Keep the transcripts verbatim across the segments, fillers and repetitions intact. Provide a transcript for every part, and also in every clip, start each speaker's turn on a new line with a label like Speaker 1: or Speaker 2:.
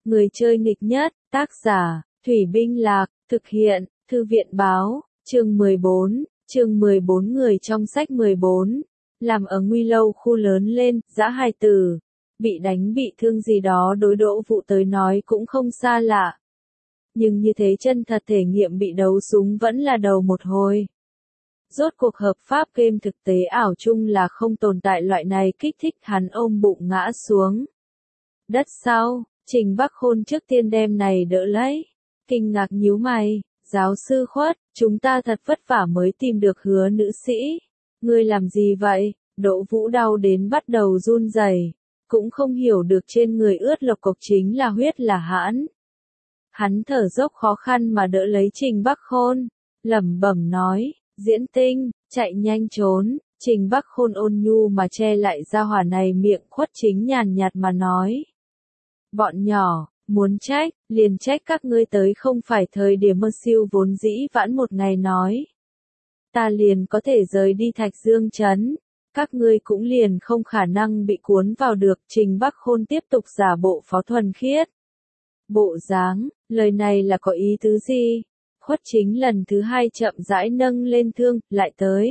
Speaker 1: Người chơi nghịch nhất, tác giả, Thủy Binh Lạc, thực hiện, Thư viện báo, chương mười bốn, chương mười bốn người trong sách mười bốn, làm ở Nguy Lâu khu lớn lên, dã hài tử, bị đánh bị thương gì đó đối Đỗ Vũ tới nói cũng không xa lạ. Nhưng như thế chân thật thể nghiệm bị đấu súng vẫn là đầu một hồi. Rốt cuộc hợp pháp game thực tế ảo chung là không tồn tại loại này kích thích hắn ôm bụng ngã xuống. Đất sau, Trình Bắc Khôn trước tiên đem này đỡ lấy. Kinh ngạc nhíu mày, giáo sư Khuất, chúng ta thật vất vả mới tìm được Hứa nữ sĩ. Ngươi làm gì vậy? Đỗ Vũ đau đến bắt đầu run rẩy, cũng không hiểu được trên người ướt lộc cộc chính là huyết là hãn. Hắn thở dốc khó khăn mà đỡ lấy Trình Bắc Khôn, lẩm bẩm nói, Diễn Tinh, chạy nhanh trốn. Trình Bắc Khôn ôn nhu mà che lại gia hỏa này miệng. Khuất Chính nhàn nhạt mà nói, bọn nhỏ, muốn trách, liền trách các ngươi tới không phải thời điểm mơ siêu vốn dĩ vãn một ngày nói. Ta liền có thể rời đi Thạch Dương Trấn, các ngươi cũng liền không khả năng bị cuốn vào được. Trình Bắc Khôn tiếp tục giả bộ phó thuần khiết. Bộ dáng, lời này là có ý tứ gì? Khuất Chính lần thứ hai chậm rãi nâng lên thương, lại tới.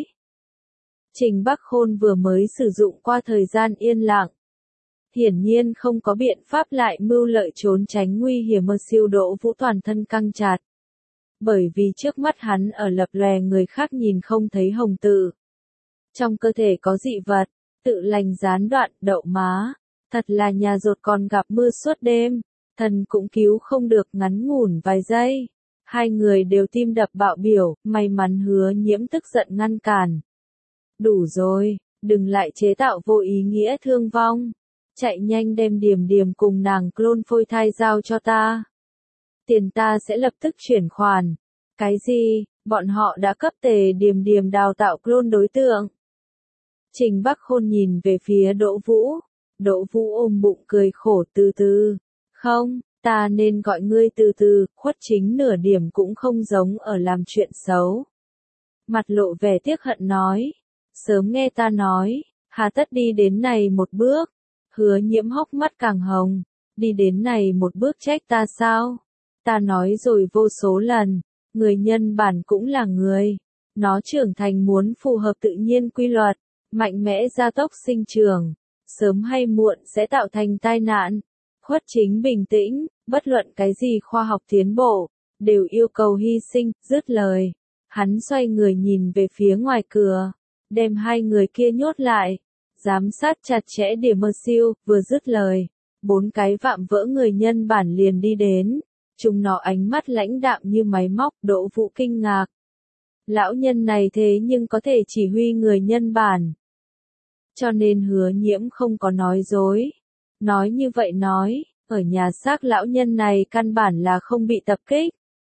Speaker 1: Trình Bắc Khôn vừa mới sử dụng qua thời gian yên lặng. Hiển nhiên không có biện pháp lại mưu lợi trốn tránh nguy hiểm. Mơ siêu Đỗ Vũ toàn thân căng chặt. Bởi vì trước mắt hắn ở lập lòe người khác nhìn không thấy hồng tự. Trong cơ thể có dị vật, tự lành gián đoạn, đậu má. Thật là nhà rột còn gặp mưa suốt đêm, thần cũng cứu không được ngắn ngủn vài giây. Hai người đều tim đập bạo biểu, may mắn Hứa Nhiễm tức giận ngăn cản. Đủ rồi, đừng lại chế tạo vô ý nghĩa thương vong. Chạy nhanh đem Điềm Điềm cùng nàng clone phôi thai giao cho ta. Tiền ta sẽ lập tức chuyển khoản. Cái gì, bọn họ đã cấp Tề Điềm Điềm đào tạo clone đối tượng. Trình Bắc Khôn nhìn về phía Đỗ Vũ. Đỗ Vũ ôm bụng cười khổ, từ từ. Không, ta nên gọi ngươi từ từ. Khuất Chính nửa điểm cũng không giống ở làm chuyện xấu. Mặt lộ vẻ tiếc hận nói. Sớm nghe ta nói, hà tất đi đến này một bước. Hứa Nhiễm hốc mắt càng hồng. Đi đến này một bước trách ta sao? Ta nói rồi vô số lần, người nhân bản cũng là người. Nó trưởng thành muốn phù hợp tự nhiên quy luật, mạnh mẽ gia tốc sinh trưởng, sớm hay muộn sẽ tạo thành tai nạn. Khuất Chính bình tĩnh, bất luận cái gì khoa học tiến bộ, đều yêu cầu hy sinh. Dứt lời, hắn xoay người nhìn về phía ngoài cửa, đem hai người kia nhốt lại, giám sát chặt chẽ điểm mơ siêu. Vừa dứt lời, bốn cái vạm vỡ người nhân bản liền đi đến. Chúng nó ánh mắt lãnh đạm như máy móc. Đỗ Vũ kinh ngạc. Lão nhân này thế nhưng có thể chỉ huy người nhân bản. Cho nên Hứa Nhiễm không có nói dối. Nói như vậy nói, ở nhà xác lão nhân này căn bản là không bị tập kích,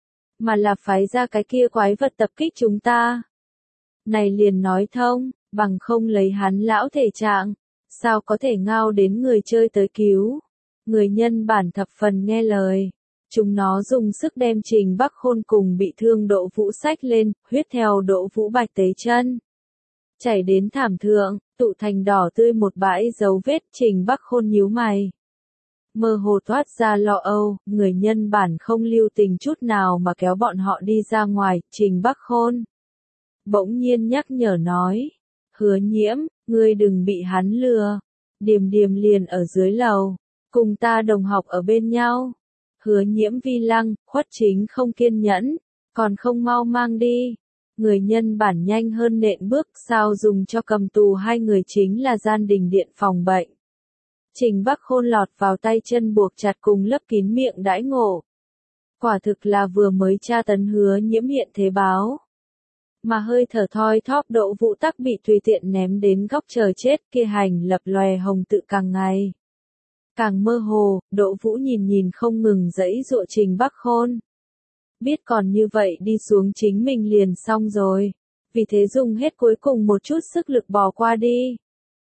Speaker 1: mà là phái ra cái kia quái vật tập kích chúng ta. Này liền nói thông, bằng không lấy hắn lão thể trạng, sao có thể ngao đến người chơi tới cứu. Người nhân bản thập phần nghe lời. Chúng nó dùng sức đem Trình Bắc Khôn cùng bị thương Đỗ Vũ xách lên, huyết theo Đỗ Vũ bạch tế chân. Chảy đến thảm thượng, tụ thành đỏ tươi một bãi dấu vết. Trình Bắc Khôn nhíu mày. Mơ hồ thoát ra lo âu, người nhân bản không lưu tình chút nào mà kéo bọn họ đi ra ngoài. Trình Bắc Khôn bỗng nhiên nhắc nhở nói. Hứa Nhiễm, ngươi đừng bị hắn lừa. Điềm Điềm liền ở dưới lầu, cùng ta đồng học ở bên nhau. Hứa Nhiễm vi lăng. Khuất Chính không kiên nhẫn, còn không mau mang đi. Người nhân bản nhanh hơn nện bước. Sao dùng cho cầm tù hai người chính là gian đình điện phòng bệnh. Trình Bắc Khôn lọt vào tay chân buộc chặt cùng lấp kín miệng đãi ngộ. Quả thực là vừa mới tra tấn Hứa Nhiễm hiện thế báo. Mà hơi thở thoi thóp Đỗ Vũ tắc bị tùy tiện ném đến góc chờ chết. Kia hành lập lòe hồng tự càng ngày càng mơ hồ. Đỗ Vũ nhìn nhìn không ngừng giãy giụa Trình Bắc Khôn. Biết còn như vậy đi xuống chính mình liền xong rồi. Vì thế dùng hết cuối cùng một chút sức lực bò qua đi.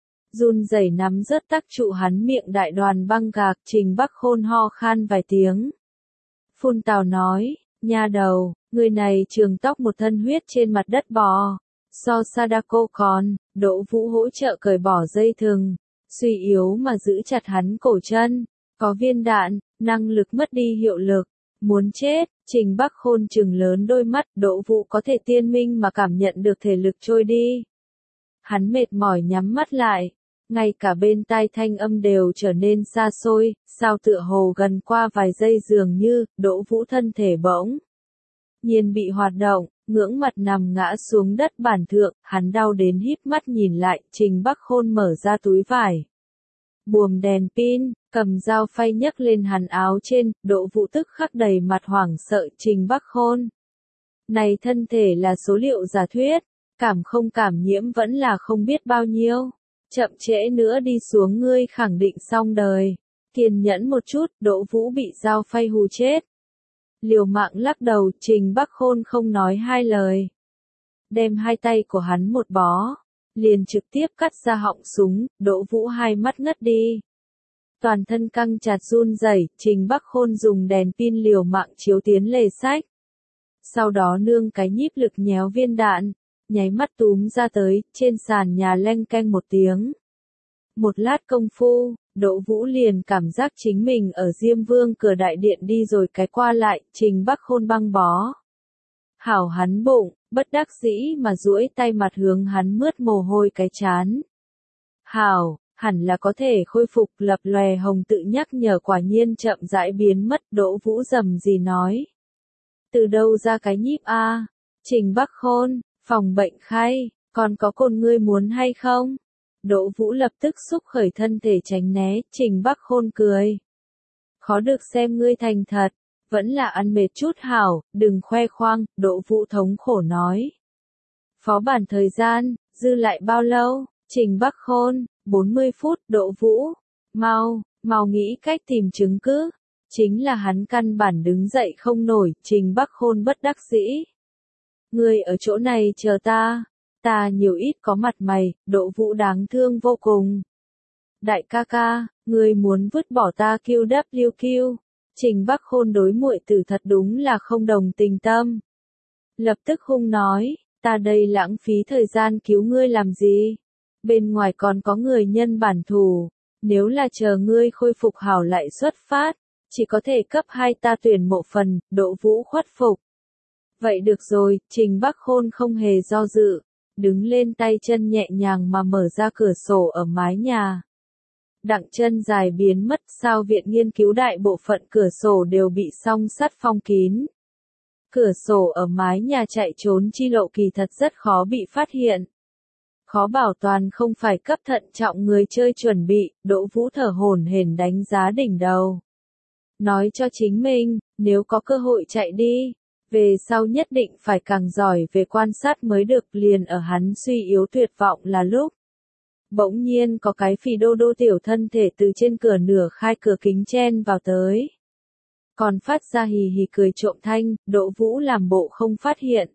Speaker 1: Run rẩy nắm rớt tắc trụ hắn miệng đại đoàn băng gạc. Trình Bắc Khôn ho khan vài tiếng. Phun tào nói, nha đầu, người này trường tóc một thân huyết trên mặt đất bò. So Sadako còn. Đỗ Vũ hỗ trợ cởi bỏ dây thừng, suy yếu mà giữ chặt hắn cổ chân. Có viên đạn, năng lực mất đi hiệu lực. Muốn chết, Trình Bắc Khôn trừng lớn đôi mắt, Đỗ Vũ có thể tiên minh mà cảm nhận được thể lực trôi đi. Hắn mệt mỏi nhắm mắt lại, ngay cả bên tai thanh âm đều trở nên xa xôi, sao tựa hồ gần qua vài giây dường như, Đỗ Vũ thân thể bỗng nhiên bị hoạt động, ngưỡng mặt nằm ngã xuống đất bản thượng, hắn đau đến híp mắt nhìn lại, Trình Bắc Khôn mở ra túi vải. Buồm đèn pin, cầm dao phay nhấc lên hắn áo trên, Đỗ Vũ tức khắc đầy mặt hoảng sợ, Trình Bắc Khôn. Này thân thể là số liệu giả thuyết, cảm không cảm nhiễm vẫn là không biết bao nhiêu. Chậm trễ nữa đi xuống ngươi khẳng định xong đời. Kiên nhẫn một chút, Đỗ Vũ bị dao phay hù chết. Liều mạng lắc đầu, Trình Bắc Khôn không nói hai lời. Đem hai tay của hắn một bó, liền trực tiếp cắt ra họng súng, Đỗ Vũ hai mắt ngất đi. Toàn thân căng chặt run rẩy, Trình Bắc Khôn dùng đèn pin liều mạng chiếu tiến lề sách. Sau đó nương cái nhíp lực nhéo viên đạn, nháy mắt túm ra tới, trên sàn nhà leng keng một tiếng. Một lát công phu, Đỗ Vũ liền cảm giác chính mình ở Diêm Vương cửa đại điện đi rồi cái qua lại, Trình Bắc Khôn băng bó. Hảo hắn bụng, bất đắc dĩ mà duỗi tay mặt hướng hắn mướt mồ hôi cái chán. Hảo, hẳn là có thể khôi phục, lập lòe hồng tự nhắc nhở, quả nhiên chậm rãi biến mất, Đỗ Vũ rầm gì nói. Từ đâu ra cái nhíp a? Trình Bắc Khôn, phòng bệnh khay, còn có cồn ngươi muốn hay không? Đỗ Vũ lập tức xúc khởi thân thể tránh né, Trình Bắc Khôn cười. Khó được xem ngươi thành thật, vẫn là ăn mệt chút hảo, đừng khoe khoang, Đỗ Vũ thống khổ nói. Phó bản thời gian, dư lại bao lâu? Trình Bắc Khôn, bốn mươi phút, Đỗ Vũ. Mau, mau nghĩ cách tìm chứng cứ. Chính là hắn căn bản đứng dậy không nổi, Trình Bắc Khôn bất đắc dĩ. Ngươi ở chỗ này chờ ta. Ta nhiều ít có mặt mày, Đỗ Vũ đáng thương vô cùng. Đại ca ca, ngươi muốn vứt bỏ ta kiu đắp liu kiu. Trình Bắc Khôn đối muội tử thật đúng là không đồng tình tâm. Lập tức hung nói, ta đây lãng phí thời gian cứu ngươi làm gì? Bên ngoài còn có người nhân bản thù, nếu là chờ ngươi khôi phục hảo lại xuất phát, chỉ có thể cấp hai ta tuyển mộ phần, Đỗ Vũ khuất phục. Vậy được rồi, Trình Bắc Khôn không hề do dự, đứng lên tay chân nhẹ nhàng mà mở ra cửa sổ ở mái nhà. Đặng chân dài biến mất, sao viện nghiên cứu đại bộ phận cửa sổ đều bị song sắt phong kín. Cửa sổ ở mái nhà chạy trốn chi lộ kỳ thật rất khó bị phát hiện. Khó bảo toàn không phải cấp thận trọng người chơi chuẩn bị, Đỗ Vũ thở hổn hển đánh giá đỉnh đầu. Nói cho chính mình, nếu có cơ hội chạy đi, về sau nhất định phải càng giỏi về quan sát mới được, liền ở hắn suy yếu tuyệt vọng là lúc. Bỗng nhiên có cái phì đô đô tiểu thân thể từ trên cửa nửa khai cửa kính chen vào tới. Còn phát ra hì hì cười trộm thanh, Đỗ Vũ làm bộ không phát hiện.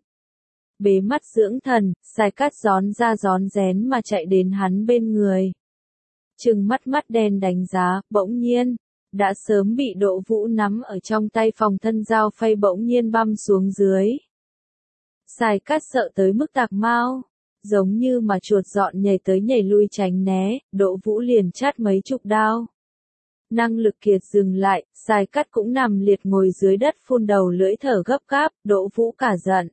Speaker 1: Bế mắt dưỡng thần, Sai Cát gión ra gión rén mà chạy đến hắn bên người. Trừng mắt mắt đen đánh giá, bỗng nhiên, đã sớm bị Đỗ Vũ nắm ở trong tay phòng thân dao phay bỗng nhiên băm xuống dưới. Sai Cát sợ tới mức tạc mau, giống như mà chuột dọn nhảy tới nhảy lui tránh né, Đỗ Vũ liền chát mấy chục đao. Năng lực kiệt dừng lại, Sai Cát cũng nằm liệt ngồi dưới đất phun đầu lưỡi thở gấp gáp, Đỗ Vũ cả giận.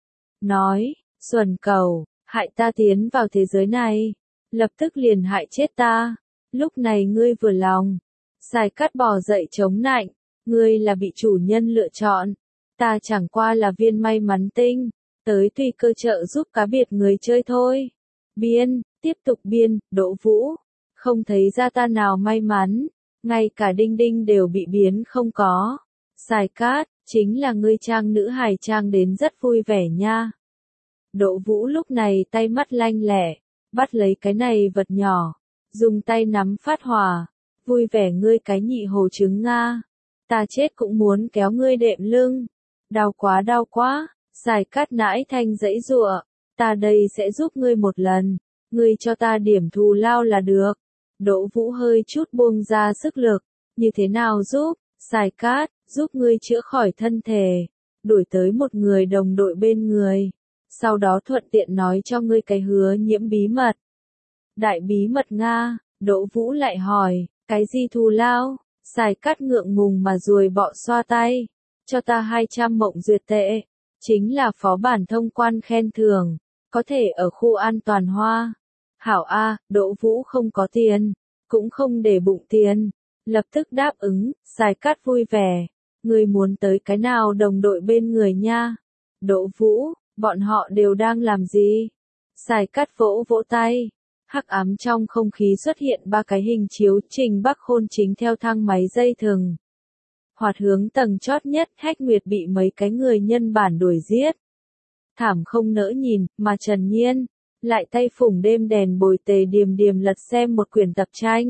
Speaker 1: Nói, xuẩn cầu, hại ta tiến vào thế giới này, lập tức liền hại chết ta, lúc này ngươi vừa lòng. Sai Cát bò dậy chống nạnh, ngươi là bị chủ nhân lựa chọn, ta chẳng qua là viên may mắn tinh, tới tùy cơ trợ giúp cá biệt người chơi thôi. Biên, tiếp tục biên, Đỗ Vũ, không thấy ra ta nào may mắn, ngay cả đinh đinh đều bị biến không có. Sai Cát, chính là ngươi trang nữ hài trang đến rất vui vẻ nha. Đỗ Vũ lúc này tay mắt lanh lẹ, bắt lấy cái này vật nhỏ, dùng tay nắm phát hỏa, vui vẻ ngươi cái nhị hồ trứng Nga. Ta chết cũng muốn kéo ngươi đệm lưng. Đau quá đau quá, Sai Cát nãi thanh dãy giụa, ta đây sẽ giúp ngươi một lần, ngươi cho ta điểm thù lao là được. Đỗ Vũ hơi chút buông ra sức lực, như thế nào giúp? Sai Cát, giúp ngươi chữa khỏi thân thể, đuổi tới một người đồng đội bên người, sau đó thuận tiện nói cho ngươi cái hứa nhiễm bí mật. Đại bí mật Nga, Đỗ Vũ lại hỏi, cái gì thù lao? Xài Cát ngượng ngùng mà ruồi bọ xoa tay. Cho ta hai trăm mộng duyệt tệ. Chính là phó bản thông quan khen thưởng. Có thể ở khu an toàn hoa. Hảo A, Đỗ Vũ không có tiền. Cũng không để bụng tiền. Lập tức đáp ứng, Xài Cát vui vẻ. Người muốn tới cái nào đồng đội bên người nha. Đỗ Vũ, bọn họ đều đang làm gì? Xài Cát vỗ vỗ tay. Hắc ám trong không khí xuất hiện ba cái hình chiếu, Trình Bắc Khôn chính theo thang máy dây thừng. Hoạt hướng tầng chót nhất, Hách Nguyệt bị mấy cái người nhân bản đuổi giết. Thảm không nỡ nhìn, mà Trần Nhiên, lại tay phủng đêm đèn bồi Tề Điềm Điềm lật xem một quyển tập tranh.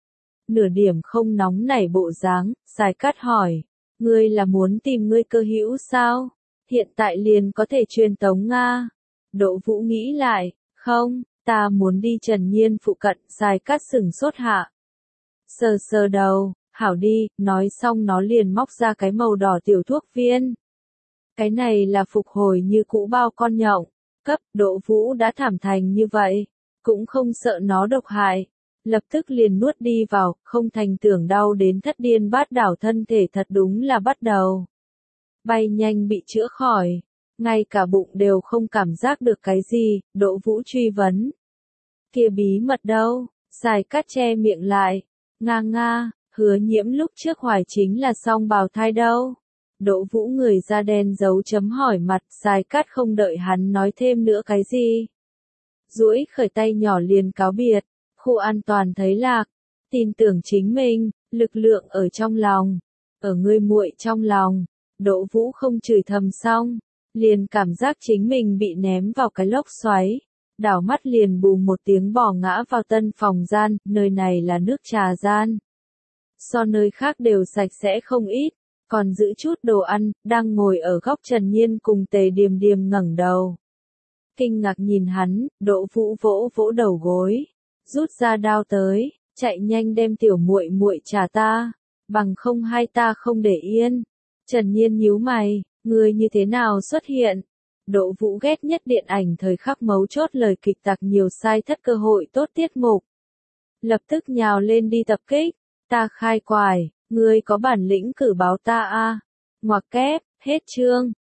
Speaker 1: Nửa điểm không nóng nảy bộ dáng, Xài Cát hỏi, ngươi là muốn tìm ngươi cơ hữu sao? Hiện tại liền có thể truyền tống Nga. Đỗ Vũ nghĩ lại, không, ta muốn đi Trần Nhiên phụ cận, Xài Cát sửng sốt hạ. Sờ sờ đầu, hảo đi, nói xong nó liền móc ra cái màu đỏ tiểu thuốc viên. Cái này là phục hồi như cũ bao con nhộng, cấp, Đỗ Vũ đã thảm thành như vậy, cũng không sợ nó độc hại. Lập tức liền nuốt đi vào, không thành tưởng đau đến thất điên bát đảo, thân thể thật đúng là bắt đầu bay nhanh bị chữa khỏi, ngay cả bụng đều không cảm giác được cái gì. Đỗ Vũ truy vấn, kia bí mật đâu? Xài Cát che miệng lại, nga nga, Hứa Nhiễm lúc trước hoài chính là song bào thai đâu. Đỗ Vũ người da đen dấu chấm hỏi mặt, Xài Cát không đợi hắn nói thêm nữa cái gì, duỗi khởi tay nhỏ liền cáo biệt. Khu an toàn thấy lạc, tin tưởng chính mình, lực lượng ở trong lòng, ở ngươi muội trong lòng. Đỗ Vũ không chửi thầm xong, liền cảm giác chính mình bị ném vào cái lốc xoáy, đảo mắt liền bù một tiếng bò ngã vào tân phòng gian, nơi này là nước trà gian. So nơi khác đều sạch sẽ không ít, còn giữ chút đồ ăn, đang ngồi ở góc Trần Nhiên cùng Tề Điềm Điềm ngẩng đầu. Kinh ngạc nhìn hắn, Đỗ Vũ vỗ vỗ đầu gối, rút ra đao tới, chạy nhanh đem tiểu muội muội trả ta, bằng không hai ta không để yên. Trần Nhiên nhíu mày, ngươi như thế nào xuất hiện? Đỗ Vũ ghét nhất điện ảnh thời khắc mấu chốt lời kịch tặc nhiều sai thất cơ hội tốt tiết mục. Lập tức nhào lên đi tập kích, ta khai quải, ngươi có bản lĩnh cử báo ta a. Ngoặc kép, hết chương.